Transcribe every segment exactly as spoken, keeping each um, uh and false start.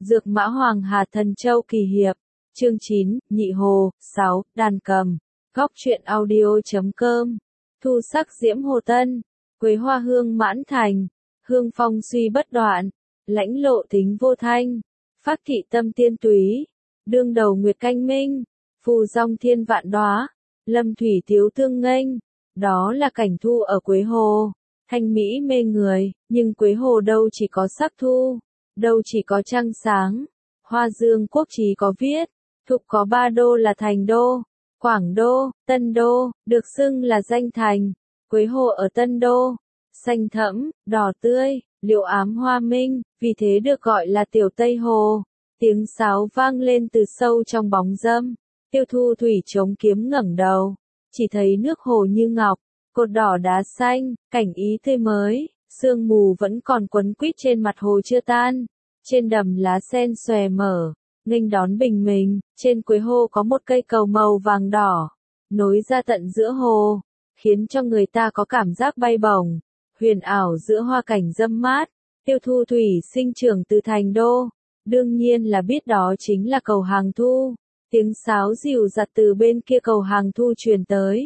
Dược Mã Hoàng Hà Thần Châu Kỳ Hiệp. Chương chín, Nhị Hồ. sáu, Đàn Cầm. Góc truyện audio chấm com. Thu sắc diễm hồ tân. Quế hoa hương mãn thành. Hương phong suy bất đoạn. Lãnh lộ tính vô thanh. Phác thị tâm tiên túy. Đương đầu nguyệt canh minh. Phù dòng thiên vạn đóa. Lâm thủy thiếu tương nghênh. Đó là cảnh thu ở Quế Hồ. Thanh mỹ mê người, nhưng Quế Hồ đâu chỉ có sắc thu, đâu chỉ có trăng sáng. Hoa Dương Quốc Chí có viết, thục có ba đô là thành đô, Quảng Đô, Tân Đô, được xưng là danh thành. Quế Hồ ở Tân Đô, xanh thẫm, đỏ tươi, liệu ám hoa minh, vì thế được gọi là Tiểu Tây Hồ. Tiếng sáo vang lên từ sâu trong bóng râm, Tiêu Thu Thủy chống kiếm ngẩng đầu, chỉ thấy nước hồ như ngọc, cột đỏ đá xanh, cảnh ý tươi mới, sương mù vẫn còn quấn quýt trên mặt hồ chưa tan. Trên đầm lá sen xòe mở, nghênh đón bình minh, trên Quế Hồ có một cây cầu màu vàng đỏ, nối ra tận giữa hồ, khiến cho người ta có cảm giác bay bổng, huyền ảo giữa hoa cảnh râm mát. Tiêu Thu Thủy sinh trưởng từ thành đô, đương nhiên là biết đó chính là cầu Hàng Thu. Tiếng sáo dịu dặt từ bên kia cầu Hàng Thu truyền tới.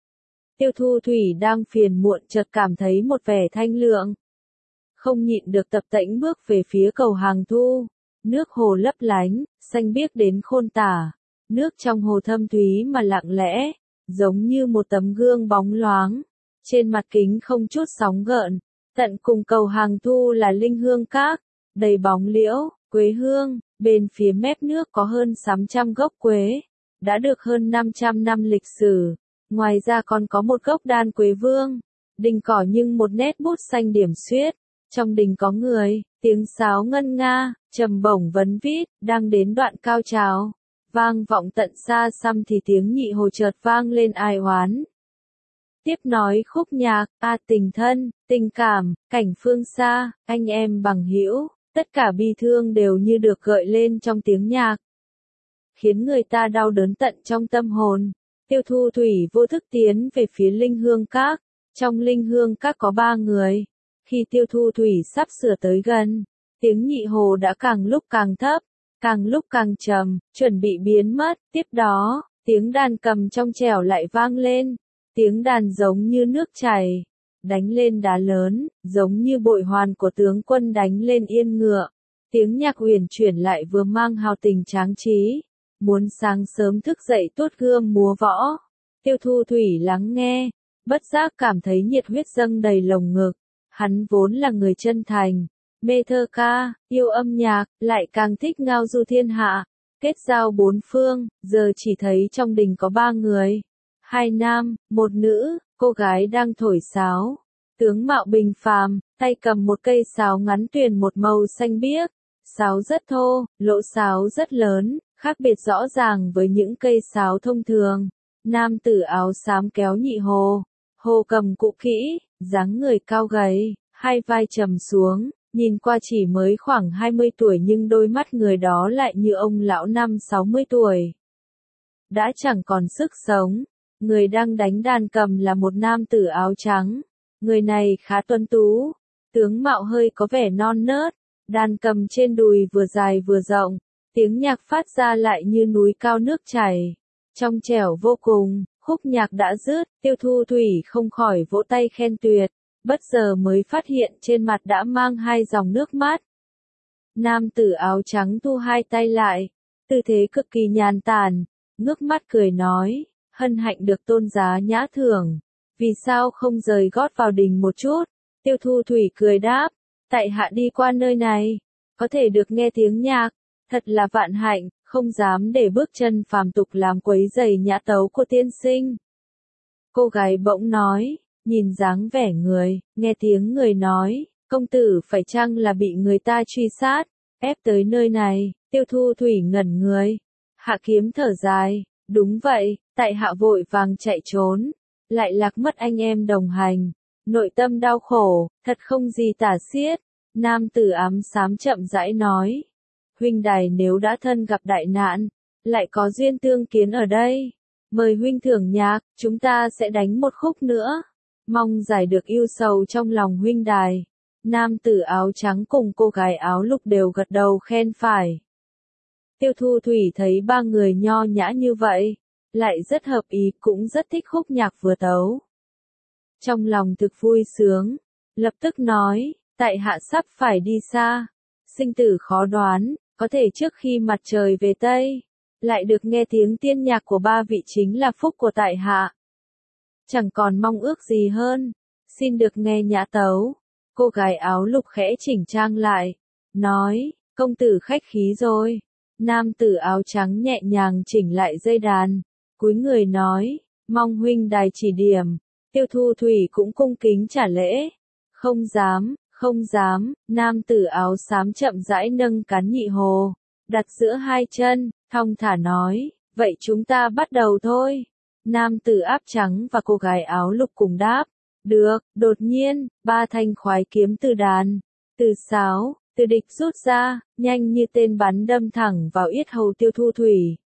Tiêu Thu Thủy đang phiền muộn chợt cảm thấy một vẻ thanh lượng. Không nhịn được tập tễnh bước về phía cầu Hàng Thu. Nước hồ lấp lánh, xanh biếc đến khôn tả. Nước trong hồ thâm thúy mà lặng lẽ, giống như một tấm gương bóng loáng. Trên mặt kính không chút sóng gợn. Tận cùng cầu Hàng Thu là Linh Hương Các, đầy bóng liễu, quế hương. Bên phía mép nước có hơn sáu trăm gốc quế, đã được hơn năm trăm năm lịch sử. Ngoài ra còn có một gốc đan quế vương, đình cỏ nhưng một nét bút xanh điểm xuyết. Trong đình có người, tiếng sáo ngân nga, trầm bổng vấn vít, đang đến đoạn cao trào. Vang vọng tận xa xăm thì tiếng Nhị Hồ chợt vang lên ai oán. Tiếp nói khúc nhạc, a tình thân, tình cảm, cảnh phương xa, anh em bằng hữu. Tất cả bi thương đều như được gợi lên trong tiếng nhạc, khiến người ta đau đớn tận trong tâm hồn. Tiêu Thu Thủy vô thức tiến về phía Linh Hương Các. Trong Linh Hương Các có ba người. Khi Tiêu Thu Thủy sắp sửa tới gần, tiếng Nhị Hồ đã càng lúc càng thấp, càng lúc càng trầm, chuẩn bị biến mất. Tiếp đó, tiếng đàn cầm trong trẻo lại vang lên. Tiếng đàn giống như nước chảy, đánh lên đá lớn, giống như bội hoàn của tướng quân đánh lên yên ngựa. Tiếng nhạc uyển chuyển lại vừa mang hào tình tráng trí, muốn sáng sớm thức dậy tuốt gươm múa võ. Tiêu Thu Thủy lắng nghe, bất giác cảm thấy nhiệt huyết dâng đầy lồng ngực. Hắn vốn là người chân thành, mê thơ ca, yêu âm nhạc, lại càng thích ngao du thiên hạ, kết giao bốn phương. Giờ chỉ thấy trong đình có ba người, hai nam, một nữ. Cô gái đang thổi sáo, tướng mạo bình phàm, tay cầm một cây sáo ngắn tuyền một màu xanh biếc. Sáo rất thô, lỗ sáo rất lớn, khác biệt rõ ràng với những cây sáo thông thường. Nam tử áo xám kéo Nhị Hồ, hồ cầm cụ kỹ, dáng người cao gầy, hai vai trầm xuống, nhìn qua chỉ mới khoảng hai mươi tuổi nhưng đôi mắt người đó lại như ông lão năm sáu mươi tuổi. Đã chẳng còn sức sống. Người đang đánh đàn cầm là một nam tử áo trắng. Người này khá tuấn tú, tướng mạo hơi có vẻ non nớt, đàn cầm trên đùi vừa dài vừa rộng, tiếng nhạc phát ra lại như núi cao nước chảy, trong trẻo vô cùng. Khúc nhạc đã dứt, Tiêu Thu Thủy không khỏi vỗ tay khen tuyệt, bất giờ mới phát hiện trên mặt đã mang hai dòng nước mắt. Nam tử áo trắng thu hai tay lại, tư thế cực kỳ nhàn tản, ngước mắt cười nói. Hân hạnh được tôn giá nhã thưởng, vì sao không rời gót vào đình một chút? Tiêu Thu Thủy cười đáp, tại hạ đi qua nơi này, có thể được nghe tiếng nhạc, thật là vạn hạnh, không dám để bước chân phàm tục làm quấy rầy nhã tấu của tiên sinh. Cô gái bỗng nói, nhìn dáng vẻ người, nghe tiếng người nói, công tử phải chăng là bị người ta truy sát, ép tới nơi này? Tiêu Thu Thủy ngẩn người, hạ kiếm thở dài. Đúng vậy, tại hạ vội vàng chạy trốn, lại lạc mất anh em đồng hành, nội tâm đau khổ, thật không gì tả xiết. Nam tử ám xám chậm rãi nói, huynh đài nếu đã thân gặp đại nạn, lại có duyên tương kiến ở đây, mời huynh thưởng nhạc, chúng ta sẽ đánh một khúc nữa, mong giải được ưu sầu trong lòng huynh đài. Nam tử áo trắng cùng cô gái áo lục đều gật đầu khen phải. Tiêu Thu Thủy thấy ba người nho nhã như vậy, lại rất hợp ý, cũng rất thích khúc nhạc vừa tấu. Trong lòng thực vui sướng, lập tức nói, tại hạ sắp phải đi xa, sinh tử khó đoán, có thể trước khi mặt trời về Tây, lại được nghe tiếng tiên nhạc của ba vị chính là phúc của tại hạ. Chẳng còn mong ước gì hơn, xin được nghe nhã tấu. Cô gái áo lục khẽ chỉnh trang lại, nói, công tử khách khí rồi. Nam tử áo trắng nhẹ nhàng chỉnh lại dây đàn, cúi người nói, mong huynh đài chỉ điểm. Tiêu Thu Thủy cũng cung kính trả lễ. Không dám, không dám. Nam tử áo xám chậm rãi nâng cán nhị hồ, đặt giữa hai chân, thong thả nói, vậy chúng ta bắt đầu thôi. Nam tử áp trắng và cô gái áo lục cùng đáp, được. Đột nhiên, ba thanh khoái kiếm từ đàn, từ sáo, từ địch rút ra, nhanh như tên bắn đâm thẳng vào yết hầu Tiêu Thu Thủy.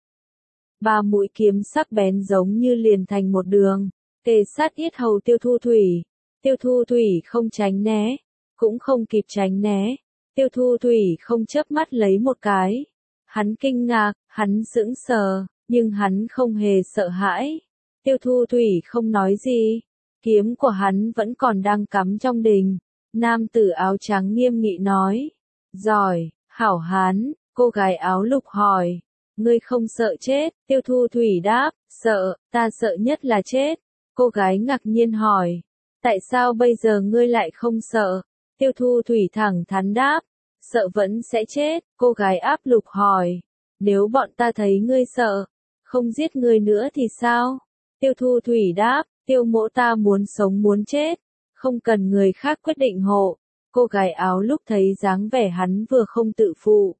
Ba mũi kiếm sắc bén giống như liền thành một đường, kề sát yết hầu Tiêu Thu Thủy. Tiêu Thu Thủy không tránh né, cũng không kịp tránh né. Tiêu Thu Thủy không chớp mắt lấy một cái. Hắn kinh ngạc, hắn sững sờ, nhưng hắn không hề sợ hãi. Tiêu Thu Thủy không nói gì. Kiếm của hắn vẫn còn đang cắm trong đình. Nam tử áo trắng nghiêm nghị nói. Giỏi, hảo hán. Cô gái áo lục hỏi. Ngươi không sợ chết? Tiêu Thu Thủy đáp. Sợ, ta sợ nhất là chết. Cô gái ngạc nhiên hỏi. Tại sao bây giờ ngươi lại không sợ? Tiêu Thu Thủy thẳng thắn đáp. Sợ vẫn sẽ chết. Cô gái áp lục hỏi. Nếu bọn ta thấy ngươi sợ, không giết ngươi nữa thì sao? Tiêu Thu Thủy đáp. Tiêu mỗ ta muốn sống muốn chết, không cần người khác quyết định hộ. Cô gái áo lúc thấy dáng vẻ hắn vừa không tự phụ,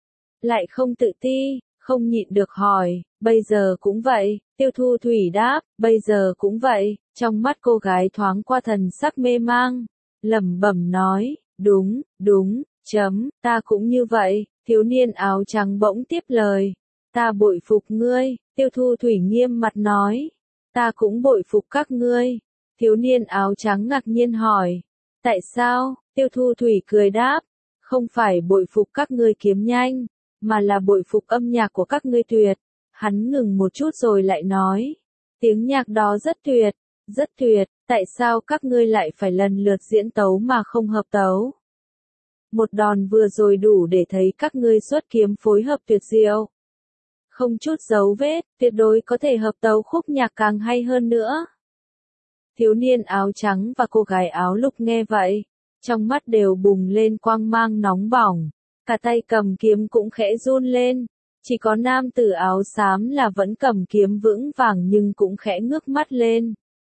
lại không tự ti, không nhịn được hỏi, bây giờ cũng vậy. Tiêu Thu Thủy đáp, bây giờ cũng vậy. Trong mắt cô gái thoáng qua thần sắc mê mang, lẩm bẩm nói, đúng, đúng, chấm, ta cũng như vậy. Thiếu niên áo trắng bỗng tiếp lời, ta bội phục ngươi. Tiêu Thu Thủy nghiêm mặt nói, ta cũng bội phục các ngươi. Thiếu niên áo trắng ngạc nhiên hỏi, tại sao? Tiêu Thu Thủy cười đáp, không phải bội phục các ngươi kiếm nhanh, mà là bội phục âm nhạc của các ngươi tuyệt. Hắn ngừng một chút rồi lại nói, tiếng nhạc đó rất tuyệt, rất tuyệt, tại sao các ngươi lại phải lần lượt diễn tấu mà không hợp tấu? Một đòn vừa rồi đủ để thấy các ngươi xuất kiếm phối hợp tuyệt diệu. Không chút dấu vết, tuyệt đối có thể hợp tấu khúc nhạc càng hay hơn nữa. Thiếu niên áo trắng và cô gái áo lục nghe vậy, trong mắt đều bùng lên quang mang nóng bỏng, cả tay cầm kiếm cũng khẽ run lên. Chỉ có nam tử áo xám là vẫn cầm kiếm vững vàng nhưng cũng khẽ ngước mắt lên.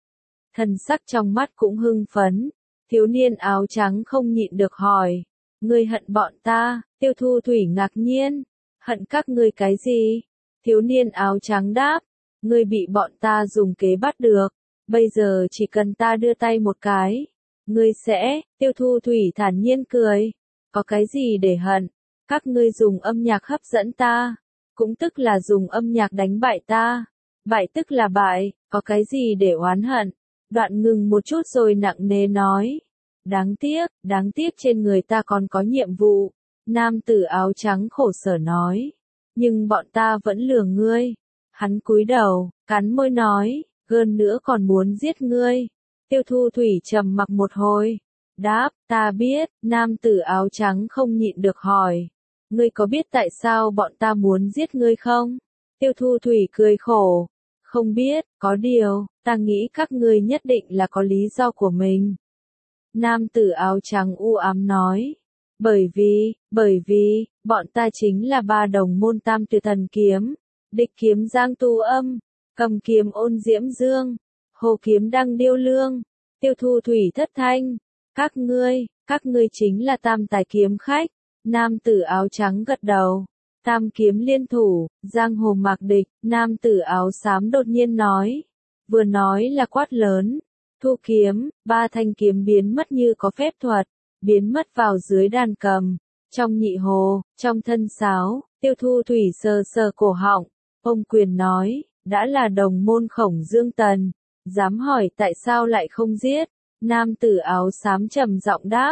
Thần sắc trong mắt cũng hưng phấn. Thiếu niên áo trắng không nhịn được hỏi, ngươi hận bọn ta? Tiêu Thu Thủy ngạc nhiên, hận các ngươi cái gì? Thiếu niên áo trắng đáp, ngươi bị bọn ta dùng kế bắt được, bây giờ chỉ cần ta đưa tay một cái, ngươi sẽ. Tiêu Thu Thủy thản nhiên cười, có cái gì để hận? Các ngươi dùng âm nhạc hấp dẫn ta, cũng tức là dùng âm nhạc đánh bại ta. Bại tức là bại, có cái gì để oán hận? Đoạn ngừng một chút rồi nặng nề nói, đáng tiếc, đáng tiếc trên người ta còn có nhiệm vụ. Nam tử áo trắng khổ sở nói, nhưng bọn ta vẫn lừa ngươi. Hắn cúi đầu, cắn môi nói, hơn nữa còn muốn giết ngươi. Tiêu Thu Thủy trầm mặc một hồi, đáp, ta biết. Nam tử áo trắng không nhịn được hỏi, ngươi có biết tại sao bọn ta muốn giết ngươi không? Tiêu Thu Thủy cười khổ, không biết, có điều, ta nghĩ các ngươi nhất định là có lý do của mình. Nam tử áo trắng u ám nói, bởi vì, bởi vì, bọn ta chính là ba đồng môn tam tuyệt thần kiếm, địch kiếm Giang Tu Âm, cầm kiếm Ôn Diễm Dương, hồ kiếm Đăng Điêu Lương. Tiêu Thu Thủy thất thanh, các ngươi, các ngươi chính là tam tài kiếm khách. Nam tử áo trắng gật đầu, tam kiếm liên thủ, giang hồ mạc địch. Nam tử áo xám đột nhiên nói, vừa nói là quát lớn, thu kiếm. Ba thanh kiếm biến mất như có phép thuật, biến mất vào dưới đàn cầm, trong nhị hồ, trong thân sáo. Tiêu Thu Thủy sờ sờ cổ họng, ông quyền nói, đã là đồng môn Khổng Dương Tần, dám hỏi tại sao lại không giết? Nam tử áo xám trầm giọng đáp,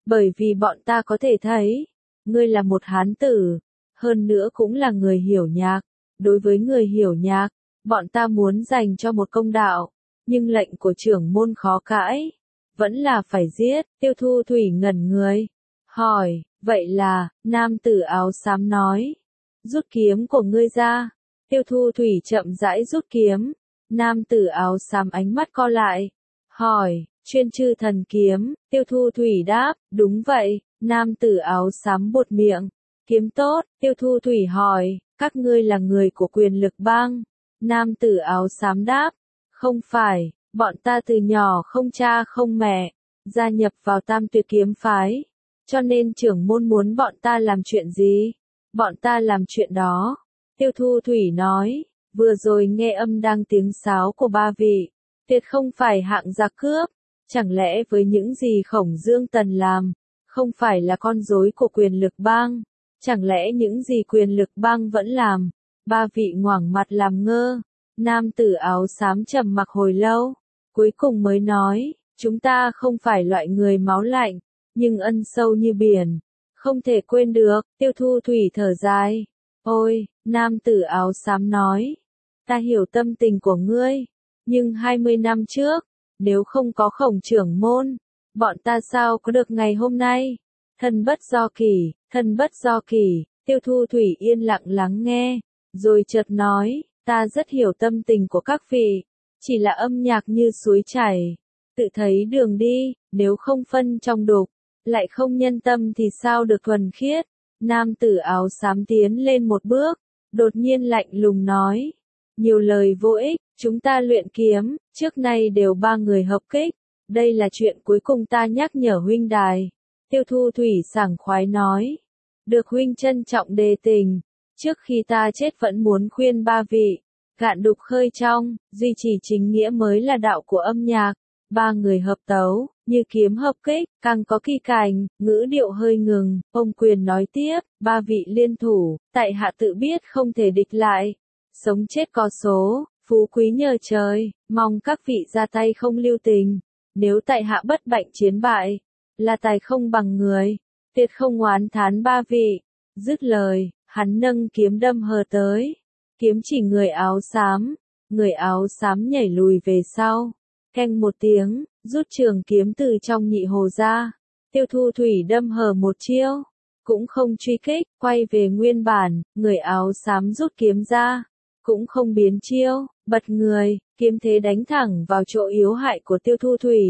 Bởi vì bọn ta có thể thấy, ngươi là một hán tử, hơn nữa cũng là người hiểu nhạc. Đối với người hiểu nhạc, bọn ta muốn dành cho một công đạo, nhưng lệnh của trưởng môn khó cãi, vẫn là phải giết. Tiêu Thu Thủy ngẩn người, hỏi, vậy là, nam tử áo xám nói, rút kiếm của ngươi ra. Tiêu Thu Thủy chậm rãi rút kiếm, nam tử áo xám ánh mắt co lại, hỏi, chuyên chư thần kiếm. Tiêu Thu Thủy đáp, đúng vậy. Nam tử áo xám buột miệng, kiếm tốt. Tiêu Thu Thủy hỏi, các ngươi là người của quyền lực bang? Nam tử áo xám đáp, không phải, bọn ta từ nhỏ không cha không mẹ, gia nhập vào Tam Tuyệt kiếm phái, cho nên trưởng môn muốn bọn ta làm chuyện gì, bọn ta làm chuyện đó. Tiêu Thu Thủy nói, vừa rồi nghe âm đang tiếng sáo của ba vị, tuyệt không phải hạng gia cướp, chẳng lẽ với những gì Khổng Dương Tần làm, không phải là con rối của quyền lực bang, chẳng lẽ những gì quyền lực bang vẫn làm. Ba vị ngoảnh mặt làm ngơ, nam tử áo xám trầm mặc hồi lâu, cuối cùng mới nói, chúng ta không phải loại người máu lạnh, nhưng ân sâu như biển, không thể quên được. Tiêu Thu Thủy thở dài, ôi, nam tử áo xám nói, ta hiểu tâm tình của ngươi, nhưng hai mươi năm trước, nếu không có Khổng trưởng môn, bọn ta sao có được ngày hôm nay? Thân bất do kỷ, thân bất do kỷ. Tiêu Thu Thủy yên lặng lắng nghe, rồi chợt nói, ta rất hiểu tâm tình của các vị, chỉ là âm nhạc như suối chảy, tự thấy đường đi, nếu không phân trong đục, lại không nhân tâm thì sao được thuần khiết. Nam tử áo xám tiến lên một bước, đột nhiên lạnh lùng nói, nhiều lời vô ích, chúng ta luyện kiếm, trước nay đều ba người hợp kích, đây là chuyện cuối cùng ta nhắc nhở huynh đài. Tiêu Thu Thủy sảng khoái nói, được huynh trân trọng đề tình, trước khi ta chết vẫn muốn khuyên ba vị, gạn đục khơi trong, duy trì chính nghĩa mới là đạo của âm nhạc. Ba người hợp tấu, như kiếm hợp kích, càng có kỳ cảnh. Ngữ điệu hơi ngừng, ông Quyền nói tiếp, ba vị liên thủ, tại hạ tự biết không thể địch lại, sống chết có số, phú quý nhờ trời, mong các vị ra tay không lưu tình, nếu tại hạ bất bại chiến bại, là tài không bằng người, tuyệt không oán thán ba vị. Dứt lời, hắn nâng kiếm đâm hờ tới, kiếm chỉ người áo xám, người áo xám nhảy lùi về sau, keng một tiếng, rút trường kiếm từ trong nhị hồ ra. Tiêu Thu Thủy đâm hờ một chiêu, cũng không truy kích, quay về nguyên bản. Người áo xám rút kiếm ra, cũng không biến chiêu, bật người, kiếm thế đánh thẳng vào chỗ yếu hại của Tiêu Thu Thủy.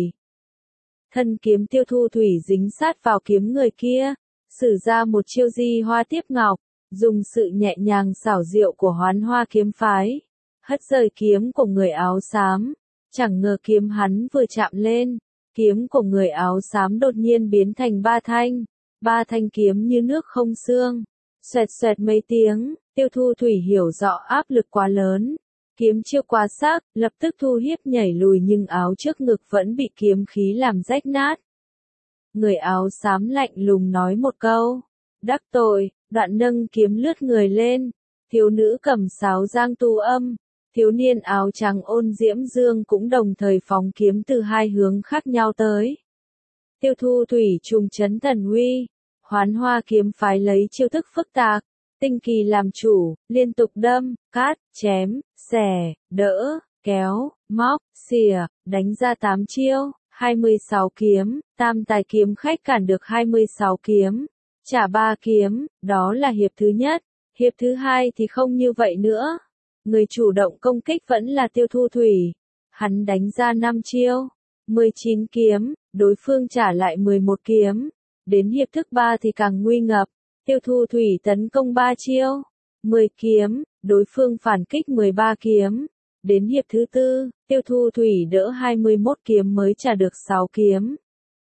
Thân kiếm Tiêu Thu Thủy dính sát vào kiếm người kia, sử ra một chiêu di hoa tiếp ngọc, dùng sự nhẹ nhàng xảo diệu của Hoán Hoa kiếm phái, hất rời kiếm của người áo xám. Chẳng ngờ kiếm hắn vừa chạm lên, kiếm của người áo xám đột nhiên biến thành ba thanh, ba thanh kiếm như nước không xương, xoẹt xoẹt mấy tiếng. Tiêu Thu Thủy hiểu rõ áp lực quá lớn, kiếm chiêu quá sắc, lập tức thu hiếp nhảy lùi nhưng áo trước ngực vẫn bị kiếm khí làm rách nát. Người áo xám lạnh lùng nói một câu, đắc tội, đoạn nâng kiếm lướt người lên, thiếu nữ cầm sáo giang tu âm. Thiếu niên áo trắng Ôn Diễm Dương cũng đồng thời phóng kiếm từ hai hướng khác nhau tới. Tiêu Thu Thủy trùng chấn thần uy, Hoán Hoa kiếm phái lấy chiêu thức phức tạp, tinh kỳ làm chủ, liên tục đâm, cắt, chém, xẻ, đỡ, kéo, móc, xìa, đánh ra tám chiêu, hai mươi sáu kiếm, tam tài kiếm khách cản được hai mươi sáu kiếm, trả ba kiếm, đó là hiệp thứ nhất, hiệp thứ hai thì không như vậy nữa. Người chủ động công kích vẫn là Tiêu Thu Thủy. Hắn đánh ra năm chiêu, mười chín kiếm, đối phương trả lại mười một kiếm. Đến hiệp thứ ba thì càng nguy ngập. Tiêu Thu Thủy tấn công ba chiêu, mười kiếm, đối phương phản kích mười ba kiếm. Đến hiệp thứ tư, Tiêu Thu Thủy đỡ hai mươi mốt kiếm mới trả được sáu kiếm.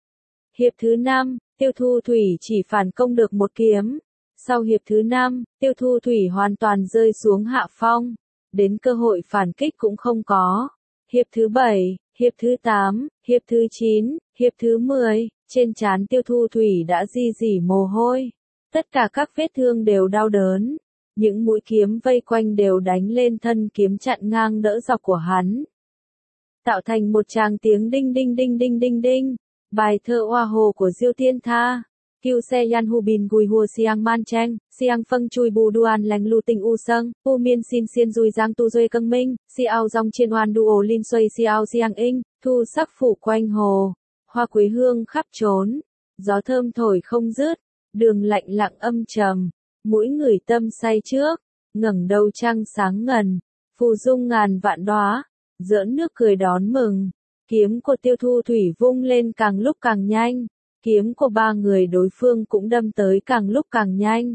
Hiệp thứ năm, Tiêu Thu Thủy chỉ phản công được một kiếm. Sau hiệp thứ năm, Tiêu Thu Thủy hoàn toàn rơi xuống hạ phong. Đến cơ hội phản kích cũng không có. Hiệp thứ bảy, hiệp thứ tám, hiệp thứ chín, hiệp thứ mười, trên trán Tiêu Thu Thủy đã di dỉ mồ hôi. Tất cả các vết thương đều đau đớn. Những mũi kiếm vây quanh đều đánh lên thân kiếm chặn ngang đỡ dọc của hắn. Tạo thành một tràng tiếng đinh đinh đinh đinh đinh đinh. Bài thơ Oa Hồ của Diêu Tiên Tha. Kiêu xe yan hu bin gùi hùa siang man cheng, siang phân chui bù duan lành lu tình u sâng, hu miên xin xiên dùi giang tu duê câng minh, si ao dòng chiên oan du ổ linh xuây si ao siang inh, thu sắc phủ quanh hồ, hoa quế hương khắp trốn, gió thơm thổi không dứt, đường lạnh lặng âm trầm, mũi người tâm say trước, ngẩng đầu trăng sáng ngần, phù dung ngàn vạn đóa, giỡn nước cười đón mừng, kiếm của Tiêu Thu Thủy vung lên càng lúc càng nhanh. Kiếm của ba người đối phương cũng đâm tới càng lúc càng nhanh.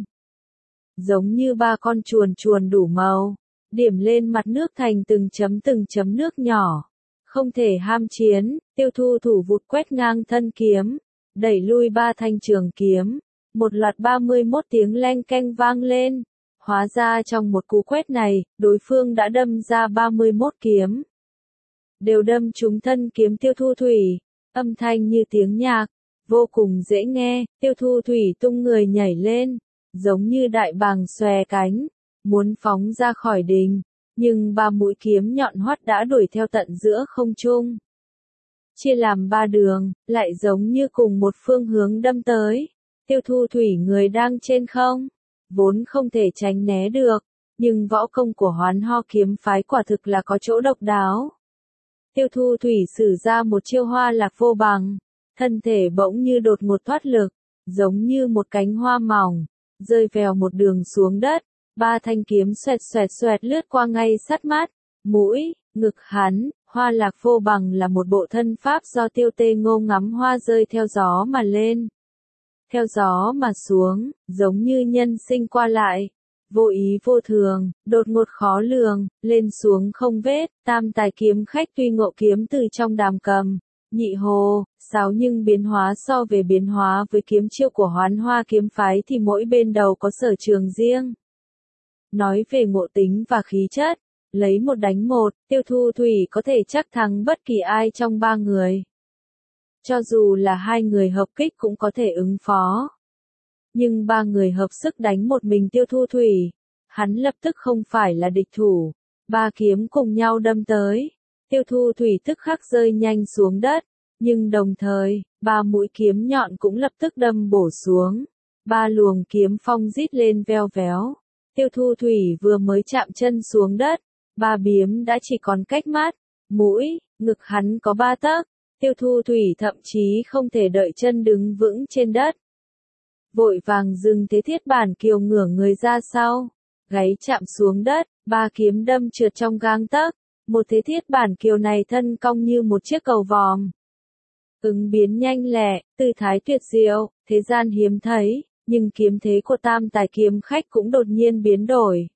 Giống như ba con chuồn chuồn đủ màu, điểm lên mặt nước thành từng chấm từng chấm nước nhỏ. Không thể ham chiến, Tiêu Thu Thủ vụt quét ngang thân kiếm, đẩy lui ba thanh trường kiếm. Một loạt ba mươi mốt tiếng leng keng vang lên. Hóa ra trong một cú quét này, đối phương đã đâm ra ba mươi mốt kiếm. Đều đâm trúng thân kiếm Tiêu Thu Thủy, âm thanh như tiếng nhạc. Vô cùng dễ nghe, Tiêu Thu Thủy tung người nhảy lên, giống như đại bàng xòe cánh, muốn phóng ra khỏi đình, nhưng ba mũi kiếm nhọn hoắt đã đuổi theo tận giữa không trung. Chia làm ba đường, lại giống như cùng một phương hướng đâm tới. Tiêu Thu Thủy người đang trên không, vốn không thể tránh né được, nhưng võ công của Hoán Ho kiếm phái quả thực là có chỗ độc đáo. Tiêu Thu Thủy sử ra một chiêu hoa lạc vô bằng. Thân thể bỗng như đột ngột thoát lực, giống như một cánh hoa mỏng, rơi vèo một đường xuống đất, ba thanh kiếm xoẹt xoẹt xoẹt lướt qua ngay sát mắt, mũi, ngực hắn, hoa lạc vô bằng là một bộ thân pháp do Tiêu Tê Ngô ngắm hoa rơi theo gió mà lên, theo gió mà xuống, giống như nhân sinh qua lại, vô ý vô thường, đột ngột khó lường, lên xuống không vết, tam tài kiếm khách tuy ngộ kiếm từ trong đàm cầm. Nhị hồ, sáu nhưng biến hóa so về biến hóa với kiếm chiêu của Hoán Hoa kiếm phái thì mỗi bên đầu có sở trường riêng. Nói về ngộ tính và khí chất, lấy một đánh một, Tiêu Thu Thủy có thể chắc thắng bất kỳ ai trong ba người. Cho dù là hai người hợp kích cũng có thể ứng phó. Nhưng ba người hợp sức đánh một mình Tiêu Thu Thủy, hắn lập tức không phải là địch thủ. Ba kiếm cùng nhau đâm tới. Tiêu Thu Thủy tức khắc rơi nhanh xuống đất, nhưng đồng thời, ba mũi kiếm nhọn cũng lập tức đâm bổ xuống. Ba luồng kiếm phong rít lên veo véo. Tiêu Thu Thủy vừa mới chạm chân xuống đất, ba biếm đã chỉ còn cách mắt, mũi, ngực hắn có ba tấc. Tiêu Thu Thủy thậm chí không thể đợi chân đứng vững trên đất. Vội vàng dừng thế thiết bản kiều ngửa người ra sau, gáy chạm xuống đất, ba kiếm đâm trượt trong gang tấc. Một thế thiết bản kiều này thân cong như một chiếc cầu vòm. Ứng biến nhanh lẹ, tư thái tuyệt diệu, thế gian hiếm thấy, nhưng kiếm thế của tam tài kiếm khách cũng đột nhiên biến đổi.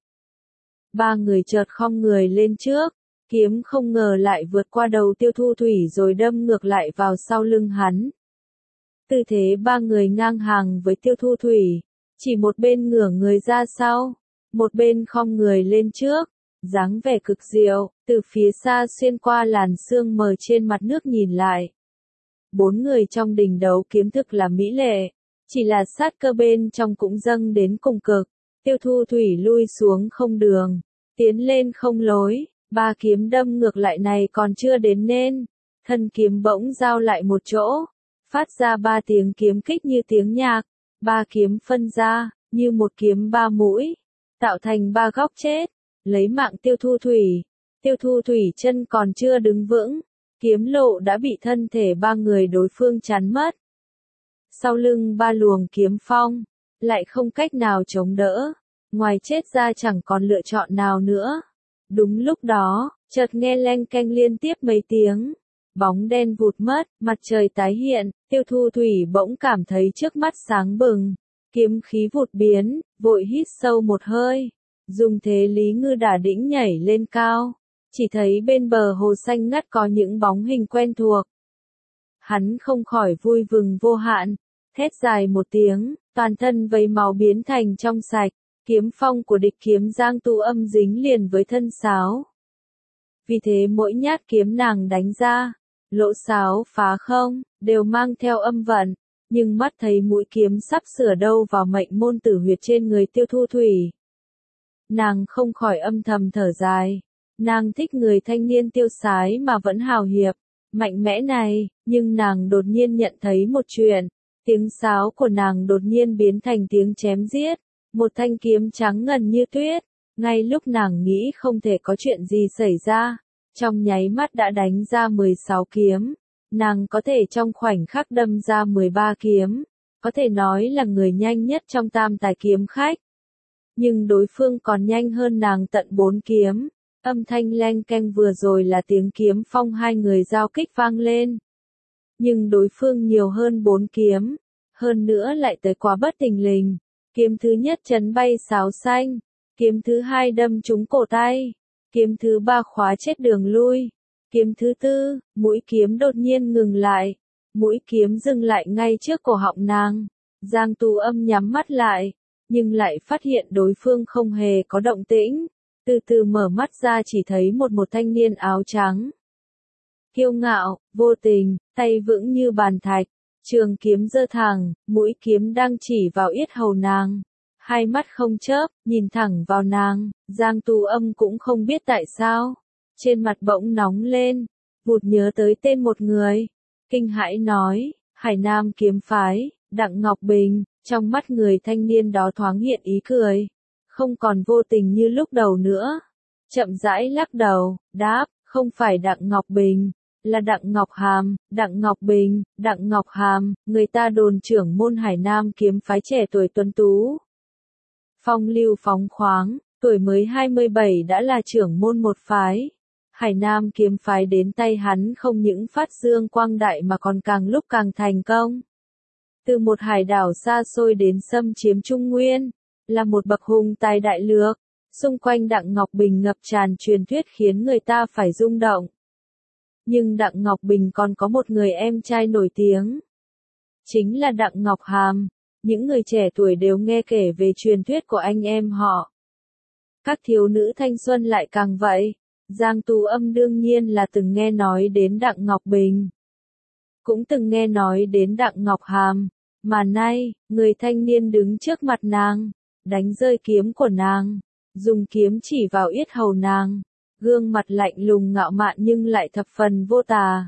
Ba người chợt khom người lên trước, kiếm không ngờ lại vượt qua đầu Tiêu Thu Thủy rồi đâm ngược lại vào sau lưng hắn. Tư thế ba người ngang hàng với Tiêu Thu Thủy, chỉ một bên ngửa người ra sau, một bên khom người lên trước. Dáng vẻ cực diệu, từ phía xa xuyên qua làn sương mờ trên mặt nước nhìn lại. Bốn người trong đình đấu kiếm thực là mỹ lệ, chỉ là sát cơ bên trong cũng dâng đến cùng cực. Tiêu Thu Thủy lui xuống không đường, tiến lên không lối, ba kiếm đâm ngược lại này còn chưa đến nên. Thân kiếm bỗng giao lại một chỗ, phát ra ba tiếng kiếm kích như tiếng nhạc, ba kiếm phân ra, như một kiếm ba mũi, tạo thành ba góc chết. Lấy mạng Tiêu Thu Thủy. Tiêu Thu Thủy chân còn chưa đứng vững, kiếm lộ đã bị thân thể ba người đối phương chắn mất. Sau lưng ba luồng kiếm phong, lại không cách nào chống đỡ, ngoài chết ra chẳng còn lựa chọn nào nữa. Đúng lúc đó, chợt nghe leng keng liên tiếp mấy tiếng, bóng đen vụt mất, mặt trời tái hiện, Tiêu Thu Thủy bỗng cảm thấy trước mắt sáng bừng, kiếm khí vụt biến, vội hít sâu một hơi. Dùng thế Lý Ngư đả đĩnh nhảy lên cao, chỉ thấy bên bờ hồ xanh ngắt có những bóng hình quen thuộc. Hắn không khỏi vui vừng vô hạn, thét dài một tiếng, toàn thân vây máu biến thành trong sạch, kiếm phong của địch kiếm giang tu âm dính liền với thân sáo. Vì thế mỗi nhát kiếm nàng đánh ra, lỗ sáo phá không, đều mang theo âm vận, nhưng mắt thấy mũi kiếm sắp sửa đâu vào mệnh môn tử huyệt trên người Tiêu Thu Thủy. Nàng không khỏi âm thầm thở dài, nàng thích người thanh niên tiêu sái mà vẫn hào hiệp, mạnh mẽ này, nhưng nàng đột nhiên nhận thấy một chuyện, tiếng sáo của nàng đột nhiên biến thành tiếng chém giết, một thanh kiếm trắng ngần như tuyết, ngay lúc nàng nghĩ không thể có chuyện gì xảy ra, trong nháy mắt đã đánh ra mười sáu kiếm, nàng có thể trong khoảnh khắc đâm ra mười ba kiếm, có thể nói là người nhanh nhất trong tam tài kiếm khách. Nhưng đối phương còn nhanh hơn nàng tận bốn kiếm. Âm thanh leng keng vừa rồi là tiếng kiếm phong hai người giao kích vang lên. Nhưng đối phương nhiều hơn bốn kiếm, hơn nữa lại tới quá bất thình lình. Kiếm thứ nhất chấn bay sáo xanh, kiếm thứ hai đâm trúng cổ tay, kiếm thứ ba khóa chết đường lui, kiếm thứ tư, mũi kiếm đột nhiên ngừng lại, mũi kiếm dừng lại ngay trước cổ họng nàng. Giang Tu Âm nhắm mắt lại, nhưng lại phát hiện đối phương không hề có động tĩnh. Từ từ mở mắt ra chỉ thấy một một thanh niên áo trắng. Kiêu ngạo, vô tình, tay vững như bàn thạch, trường kiếm giơ thẳng, mũi kiếm đang chỉ vào yết hầu nàng. Hai mắt không chớp, nhìn thẳng vào nàng, Giang Tu Âm cũng không biết tại sao. Trên mặt bỗng nóng lên, vụt nhớ tới tên một người. Kinh hãi nói, Hải Nam kiếm phái, Đặng Ngọc Bình, trong mắt người thanh niên đó thoáng hiện ý cười. Không còn vô tình như lúc đầu nữa. Chậm rãi lắc đầu, đáp, không phải Đặng Ngọc Bình, là Đặng Ngọc Hàm. Đặng Ngọc Bình, Đặng Ngọc Hàm, người ta đồn trưởng môn Hải Nam kiếm phái trẻ tuổi tuấn tú. Phong lưu phóng khoáng, tuổi mới hai mươi bảy đã là trưởng môn một phái. Hải Nam kiếm phái đến tay hắn không những phát dương quang đại mà còn càng lúc càng thành công. Từ một hải đảo xa xôi đến xâm chiếm Trung Nguyên, là một bậc hùng tài đại lược, xung quanh Đặng Ngọc Bình ngập tràn truyền thuyết khiến người ta phải rung động. Nhưng Đặng Ngọc Bình còn có một người em trai nổi tiếng. Chính là Đặng Ngọc Hàm, những người trẻ tuổi đều nghe kể về truyền thuyết của anh em họ. Các thiếu nữ thanh xuân lại càng vậy, Giang Tu Âm đương nhiên là từng nghe nói đến Đặng Ngọc Bình. Cũng từng nghe nói đến Đặng Ngọc Hàm, mà nay, người thanh niên đứng trước mặt nàng, đánh rơi kiếm của nàng, dùng kiếm chỉ vào yết hầu nàng, gương mặt lạnh lùng ngạo mạn nhưng lại thập phần vô tà.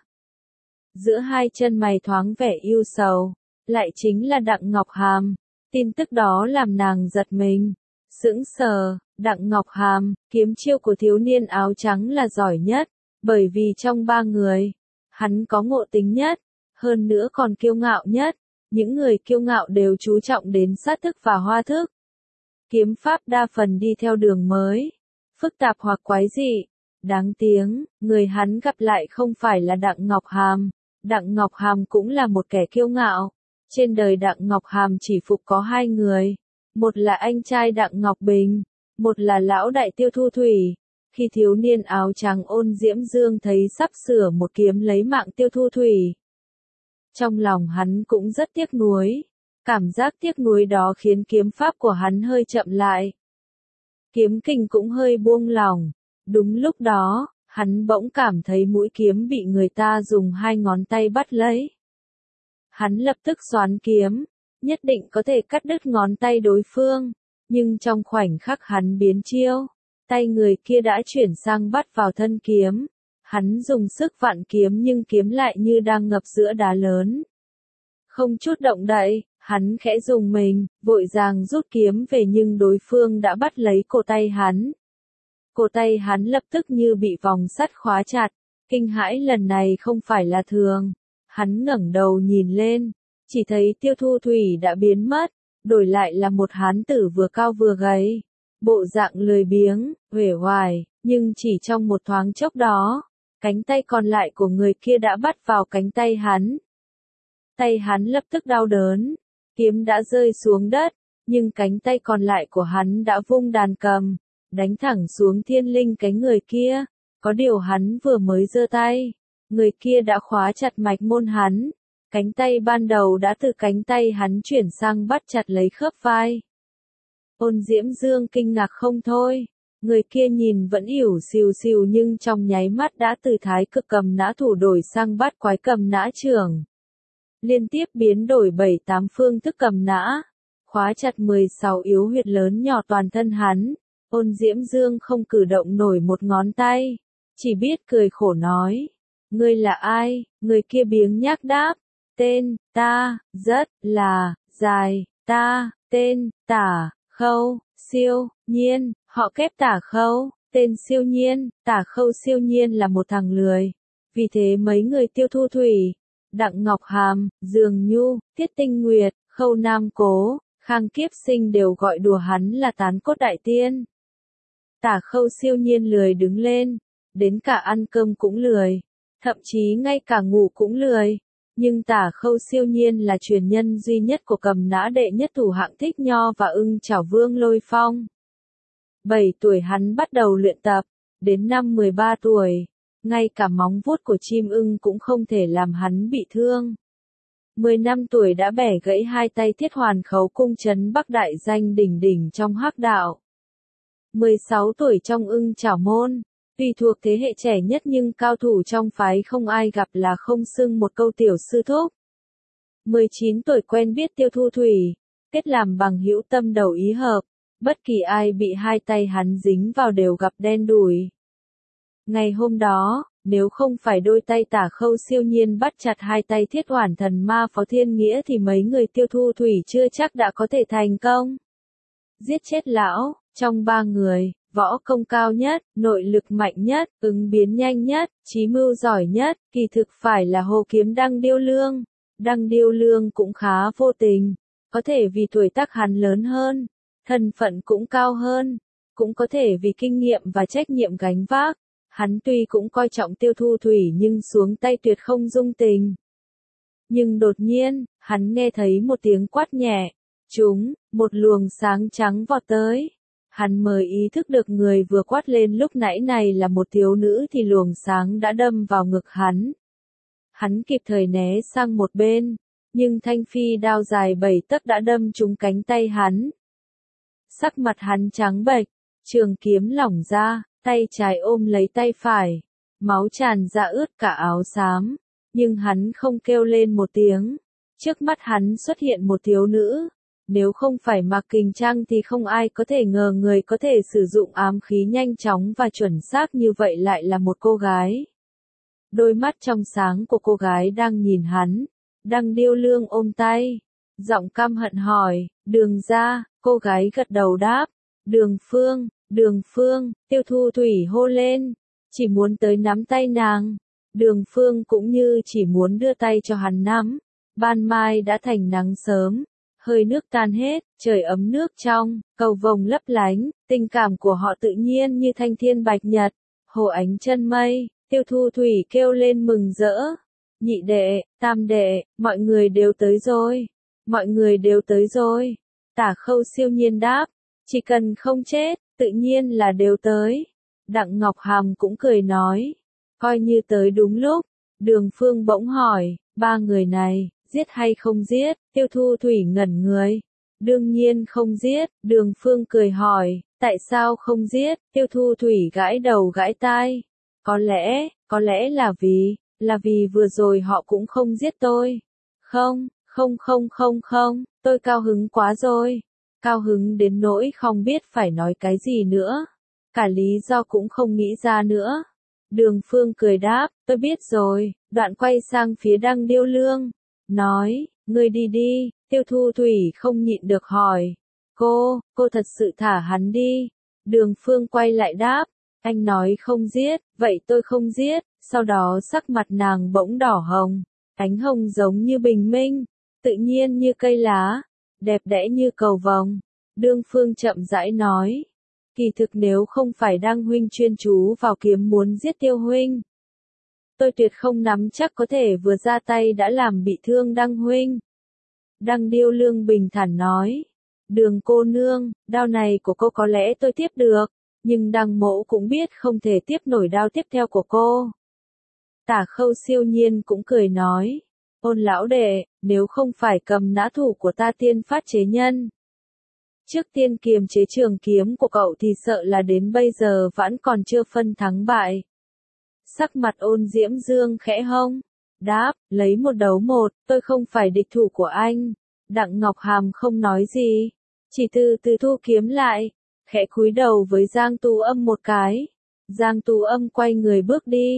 Giữa hai chân mày thoáng vẻ yêu sầu, lại chính là Đặng Ngọc Hàm, tin tức đó làm nàng giật mình, sững sờ. Đặng Ngọc Hàm, kiếm chiêu của thiếu niên áo trắng là giỏi nhất, bởi vì trong ba người, hắn có ngộ tính nhất, hơn nữa còn kiêu ngạo nhất. Những người kiêu ngạo đều chú trọng đến sát thức và hoa thức. Kiếm pháp đa phần đi theo đường mới, phức tạp hoặc quái dị. Đáng tiếng, người hắn gặp lại không phải là Đặng Ngọc Hàm. Đặng Ngọc Hàm cũng là một kẻ kiêu ngạo. Trên đời Đặng Ngọc Hàm chỉ phục có hai người. Một là anh trai Đặng Ngọc Bình, một là lão đại Tiêu Thu Thủy. Khi thiếu niên áo trắng Ôn Diễm Dương thấy sắp sửa một kiếm lấy mạng Tiêu Thu Thủy, trong lòng hắn cũng rất tiếc nuối. Cảm giác tiếc nuối đó khiến kiếm pháp của hắn hơi chậm lại. Kiếm kình cũng hơi buông lỏng. Đúng lúc đó, hắn bỗng cảm thấy mũi kiếm bị người ta dùng hai ngón tay bắt lấy. Hắn lập tức xoán kiếm, nhất định có thể cắt đứt ngón tay đối phương. Nhưng trong khoảnh khắc hắn biến chiêu, tay người kia đã chuyển sang bắt vào thân kiếm. Hắn dùng sức vặn kiếm nhưng kiếm lại như đang ngập giữa đá lớn. Không chút động đậy, hắn khẽ dùng mình, vội vàng rút kiếm về nhưng đối phương đã bắt lấy cổ tay hắn. Cổ tay hắn lập tức như bị vòng sắt khóa chặt, kinh hãi lần này không phải là thường. Hắn ngẩng đầu nhìn lên, chỉ thấy Tiêu Thu Thủy đã biến mất, đổi lại là một hán tử vừa cao vừa gầy. Bộ dạng lười biếng, uể oải, nhưng chỉ trong một thoáng chốc đó, cánh tay còn lại của người kia đã bắt vào cánh tay hắn. Tay hắn lập tức đau đớn, kiếm đã rơi xuống đất, nhưng cánh tay còn lại của hắn đã vung đàn cầm, đánh thẳng xuống thiên linh cánh người kia. Có điều hắn vừa mới giơ tay, người kia đã khóa chặt mạch môn hắn. Cánh tay ban đầu đã từ cánh tay hắn chuyển sang bắt chặt lấy khớp vai. Ôn Diễm Dương kinh ngạc không thôi. Người kia nhìn vẫn ỉu xìu xìu nhưng trong nháy mắt đã từ thái cực cầm nã thủ đổi sang bát quái cầm nã trưởng. Liên tiếp biến đổi bảy tám phương thức cầm nã, khóa chặt mười sáu yếu huyệt lớn nhỏ toàn thân hắn. Ôn Diễm Dương không cử động nổi một ngón tay, chỉ biết cười khổ nói, Ngươi là ai? Người kia biếng nhác đáp. Tên, ta, rất, là, dài, ta, tên, Tả, Khâu, Siêu, Nhiên, họ kép Tả Khâu, tên Siêu Nhiên, Tả Khâu Siêu Nhiên là một thằng lười. Vì thế mấy người Tiêu Thu Thủy, Đặng Ngọc Hàm, Dương Nhu, Tiết Tinh Nguyệt, Khâu Nam Cố, Khang Kiếp Sinh đều gọi đùa hắn là tán cốt đại tiên. Tả Khâu Siêu Nhiên lười đứng lên, đến cả ăn cơm cũng lười, thậm chí ngay cả ngủ cũng lười. Nhưng Tả Khâu Siêu Nhiên là truyền nhân duy nhất của Cầm Nã đệ nhất thủ hạng Thích Nho và Ưng Chảo Vương Lôi Phong. bảy tuổi hắn bắt đầu luyện tập, đến năm mười ba tuổi, ngay cả móng vuốt của chim ưng cũng không thể làm hắn bị thương. mười năm tuổi đã bẻ gãy hai tay Thiết Hoàn Khấu cung trấn Bắc đại danh đỉnh đỉnh trong hắc đạo. mười sáu tuổi trong Ưng Chảo môn, tuy thuộc thế hệ trẻ nhất nhưng cao thủ trong phái không ai gặp là không xưng một câu tiểu sư thúc. mười chín tuổi quen biết Tiêu Thu Thủy, kết làm bằng hữu tâm đầu ý hợp, bất kỳ ai bị hai tay hắn dính vào đều gặp đen đủi. Ngày hôm đó, nếu không phải đôi tay Tả Khâu Siêu Nhiên bắt chặt hai tay Thiết Hoàn Thần Ma Phó Thiên Nghĩa thì mấy người Tiêu Thu Thủy chưa chắc đã có thể thành công giết chết lão. Trong ba người, võ công cao nhất, nội lực mạnh nhất, ứng biến nhanh nhất, trí mưu giỏi nhất, kỳ thực phải là Hồ Kiếm Đăng Điêu Lương. Đăng Điêu Lương cũng khá vô tình, có thể vì tuổi tác hắn lớn hơn, thân phận cũng cao hơn, cũng có thể vì kinh nghiệm và trách nhiệm gánh vác. Hắn tuy cũng coi trọng Tiêu Thu Thủy nhưng xuống tay tuyệt không dung tình. Nhưng đột nhiên, hắn nghe thấy một tiếng quát nhẹ, chúng, một luồng sáng trắng vọt tới. Hắn mới ý thức được người vừa quát lên lúc nãy này là một thiếu nữ thì luồng sáng đã đâm vào ngực hắn. Hắn kịp thời né sang một bên, nhưng thanh phi đao dài bảy tấc đã đâm trúng cánh tay hắn. Sắc mặt hắn trắng bệch, trường kiếm lỏng ra, tay trái ôm lấy tay phải, máu tràn ra ướt cả áo xám, nhưng hắn không kêu lên một tiếng. Trước mắt hắn xuất hiện một thiếu nữ. Nếu không phải Mạc Kình Trăng thì không ai có thể ngờ người có thể sử dụng ám khí nhanh chóng và chuẩn xác như vậy lại là một cô gái. Đôi mắt trong sáng của cô gái đang nhìn hắn. Đăng Điêu Lương ôm tay, giọng căm hận hỏi, Đường ra, cô gái gật đầu đáp, Đường Phương, Đường Phương, Tiêu Thu Thủy hô lên, chỉ muốn tới nắm tay nàng. Đường Phương cũng như chỉ muốn đưa tay cho hắn nắm. Ban mai đã thành nắng sớm. Hơi nước tan hết, trời ấm nước trong, cầu vồng lấp lánh, tình cảm của họ tự nhiên như thanh thiên bạch nhật, hồ ánh chân mây. Tiêu Thu Thủy kêu lên mừng rỡ. Nhị đệ, tam đệ, mọi người đều tới rồi. Mọi người đều tới rồi. Tả Khâu Siêu Nhiên đáp, chỉ cần không chết, tự nhiên là đều tới. Đặng Ngọc Hàm cũng cười nói, coi như tới đúng lúc. Đường Phương bỗng hỏi, ba người này, giết hay không giết? Tiêu Thu Thủy ngẩn người. Đương nhiên không giết. Đường Phương cười hỏi, tại sao không giết? Tiêu Thu Thủy gãi đầu gãi tai. Có lẽ, có lẽ là vì, là vì vừa rồi họ cũng không giết tôi. Không, không không không không, tôi cao hứng quá rồi. Cao hứng đến nỗi không biết phải nói cái gì nữa. Cả lý do cũng không nghĩ ra nữa. Đường Phương cười đáp, tôi biết rồi. Đoạn quay sang phía Đăng Điêu Lương. Nói, ngươi đi đi. Tiêu Thu Thủy không nhịn được hỏi. Cô, cô thật sự thả hắn đi. Đường Phương quay lại đáp. Anh nói không giết, vậy tôi không giết. Sau đó sắc mặt nàng bỗng đỏ hồng. Ánh hồng giống như bình minh. Tự nhiên như cây lá. Đẹp đẽ như cầu vồng. Đường Phương chậm rãi nói. Kỳ thực nếu không phải Đăng huynh chuyên chú vào kiếm muốn giết Tiêu huynh, tôi tuyệt không nắm chắc có thể vừa ra tay đã làm bị thương Đăng huynh. Đăng Điêu Lương bình thản nói. Đường cô nương, đao này của cô có lẽ tôi tiếp được, nhưng Đăng mỗ cũng biết không thể tiếp nổi đao tiếp theo của cô. Tả Khâu Siêu Nhiên cũng cười nói. Ôn lão đệ, nếu không phải Cầm Nã thủ của ta tiên phát chế nhân, trước tiên kiềm chế trường kiếm của cậu thì sợ là đến bây giờ vẫn còn chưa phân thắng bại. Sắc mặt Ôn Diễm Dương khẽ hông, đáp, lấy một đấu một, tôi không phải địch thủ của anh. Đặng Ngọc Hàm không nói gì, chỉ từ từ thu kiếm lại, khẽ cúi đầu với Giang Tú Âm một cái. Giang Tú Âm quay người bước đi,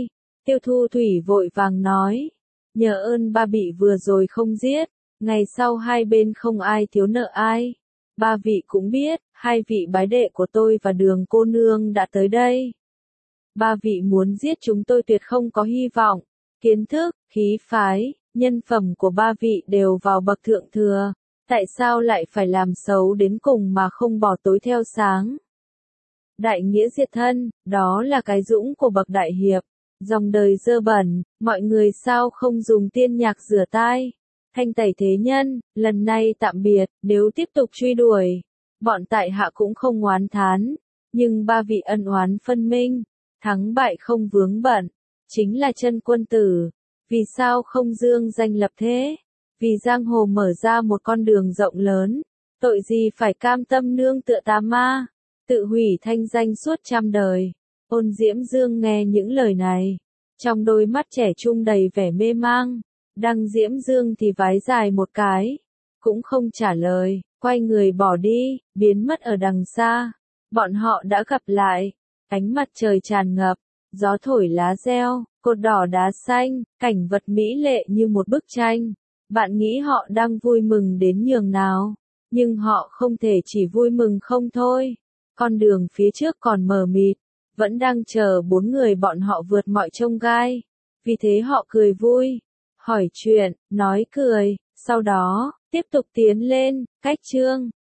Tiêu Thu Thủy vội vàng nói, nhờ ơn ba vị vừa rồi không giết, ngày sau hai bên không ai thiếu nợ ai. Ba vị cũng biết, hai vị bái đệ của tôi và Đường cô nương đã tới đây. Ba vị muốn giết chúng tôi tuyệt không có hy vọng. Kiến thức, khí phái, nhân phẩm của ba vị đều vào bậc thượng thừa. Tại sao lại phải làm xấu đến cùng mà không bỏ tối theo sáng? Đại nghĩa diệt thân, đó là cái dũng của bậc đại hiệp. Dòng đời dơ bẩn, mọi người sao không dùng tiên nhạc rửa tai? Thanh tẩy thế nhân, lần này tạm biệt, nếu tiếp tục truy đuổi, bọn tại hạ cũng không oán thán, nhưng ba vị ân oán phân minh, thắng bại không vướng bận, chính là chân quân tử, vì sao không dương danh lập thế? Vì giang hồ mở ra một con đường rộng lớn, tội gì phải cam tâm nương tựa tà ma, tự hủy thanh danh suốt trăm đời. Ôn Diễm Dương nghe những lời này, trong đôi mắt trẻ trung đầy vẻ mê mang. Đăng Diễm Dương thì vái dài một cái, cũng không trả lời, quay người bỏ đi, biến mất ở đằng xa. Bọn họ đã gặp lại, ánh mặt trời tràn ngập, gió thổi lá reo, cột đỏ đá xanh, cảnh vật mỹ lệ như một bức tranh. Bạn nghĩ họ đang vui mừng đến nhường nào, nhưng họ không thể chỉ vui mừng không thôi. Con đường phía trước còn mờ mịt, vẫn đang chờ bốn người bọn họ vượt mọi chông gai. Vì thế họ cười vui, hỏi chuyện, nói cười, sau đó, tiếp tục tiến lên, cách chương.